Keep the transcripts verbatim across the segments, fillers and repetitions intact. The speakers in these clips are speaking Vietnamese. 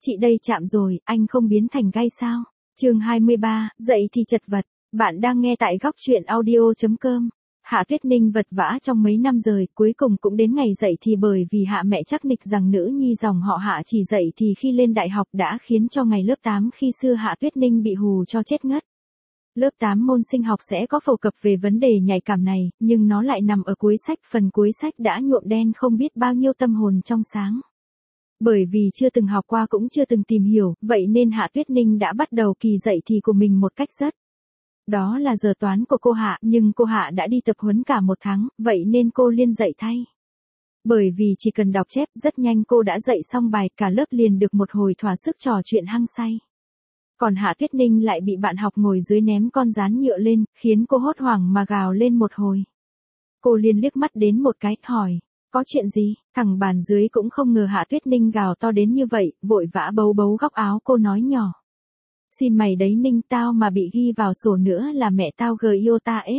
Chị đây chạm rồi, anh không biến thành gai sao? Chương hai mươi ba, dậy thì chật vật. Bạn đang nghe tại góc truyện audio chấm com. Hạ Tuyết Ninh vật vã trong mấy năm rồi, cuối cùng cũng đến ngày dậy thì bởi vì Hạ mẹ chắc nịch rằng nữ nhi dòng họ Hạ chỉ dậy thì khi lên đại học đã khiến cho ngày lớp tám khi xưa Hạ Tuyết Ninh bị hù cho chết ngất. Lớp tám môn sinh học sẽ có phổ cập về vấn đề nhạy cảm này, nhưng nó lại nằm ở cuối sách, phần cuối sách đã nhuộm đen không biết bao nhiêu tâm hồn trong sáng. Bởi vì chưa từng học qua cũng chưa từng tìm hiểu, vậy nên Hạ Tuyết Ninh đã bắt đầu kỳ dậy thì của mình một cách rất. Đó là giờ toán của cô Hạ, nhưng cô Hạ đã đi tập huấn cả một tháng, vậy nên cô liên dậy thay. Bởi vì chỉ cần đọc chép, rất nhanh cô đã dậy xong bài, cả lớp liền được một hồi thỏa sức trò chuyện hăng say. Còn Hạ Tuyết Ninh lại bị bạn học ngồi dưới ném con rán nhựa lên, khiến cô hốt hoảng mà gào lên một hồi. Cô liền liếc mắt đến một cái, hỏi, có chuyện gì? Thằng bàn dưới cũng không ngờ Hạ Tuyết Ninh gào to đến như vậy, vội vã bấu bấu góc áo cô nói nhỏ. Xin mày đấy Ninh, tao mà bị ghi vào sổ nữa là mẹ tao gờ yêu ta ết.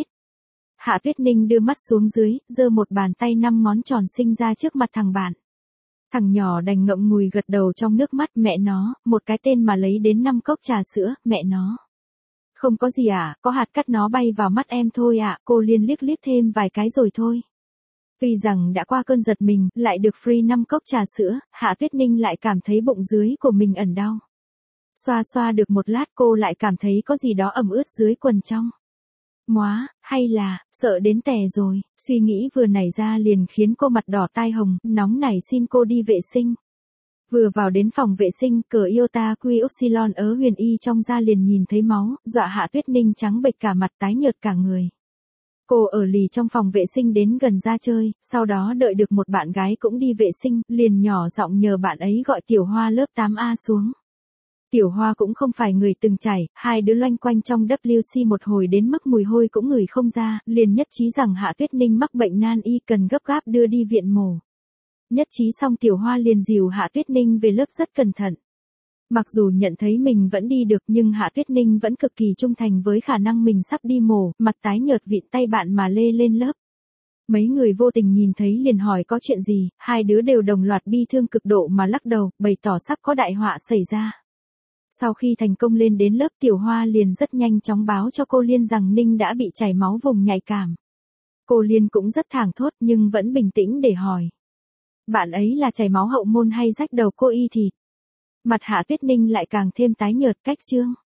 Hạ Tuyết Ninh đưa mắt xuống dưới, giơ một bàn tay năm ngón tròn xinh ra trước mặt thằng bạn. Thằng nhỏ đành ngậm ngùi gật đầu trong nước mắt, mẹ nó, một cái tên mà lấy đến năm cốc trà sữa, mẹ nó. Không có gì à, có hạt cát nó bay vào mắt em thôi ạ, à, cô liên liếc liếc thêm vài cái rồi thôi. Tuy rằng đã qua cơn giật mình, lại được free năm cốc trà sữa, Hạ Tuyết Ninh lại cảm thấy bụng dưới của mình ẩn đau. Xoa xoa được một lát cô lại cảm thấy có gì đó ẩm ướt dưới quần trong. Móa, hay là, sợ đến tè rồi, suy nghĩ vừa nảy ra liền khiến cô mặt đỏ tai hồng, nóng nảy xin cô đi vệ sinh. Vừa vào đến phòng vệ sinh, cờ iota quy upsilon ớ huyền y trong da liền nhìn thấy máu, dọa Hạ Tuyết Ninh trắng bệch cả mặt, tái nhợt cả người. Cô ở lì trong phòng vệ sinh đến gần ra chơi, sau đó đợi được một bạn gái cũng đi vệ sinh, liền nhỏ giọng nhờ bạn ấy gọi Tiểu Hoa lớp tám A xuống. Tiểu Hoa cũng không phải người từng trải, hai đứa loanh quanh trong W C một hồi đến mức mùi hôi cũng ngửi không ra, liền nhất trí rằng Hạ Tuyết Ninh mắc bệnh nan y cần gấp gáp đưa đi viện mổ. Nhất trí xong Tiểu Hoa liền dìu Hạ Tuyết Ninh về lớp rất cẩn thận. Mặc dù nhận thấy mình vẫn đi được nhưng Hạ Tuyết Ninh vẫn cực kỳ trung thành với khả năng mình sắp đi mổ, mặt tái nhợt vịn tay bạn mà lê lên lớp. Mấy người vô tình nhìn thấy liền hỏi có chuyện gì, hai đứa đều đồng loạt bi thương cực độ mà lắc đầu, bày tỏ sắp có đại họa xảy ra. Sau khi thành công lên đến lớp, Tiểu Hoa liền rất nhanh chóng báo cho cô Liên rằng Ninh đã bị chảy máu vùng nhạy cảm. Cô Liên cũng rất thảng thốt nhưng vẫn bình tĩnh để hỏi. Bạn ấy là chảy máu hậu môn hay rách đầu cô y thịt? Mặt Hạ Tuyết Ninh lại càng thêm tái nhợt cách chương.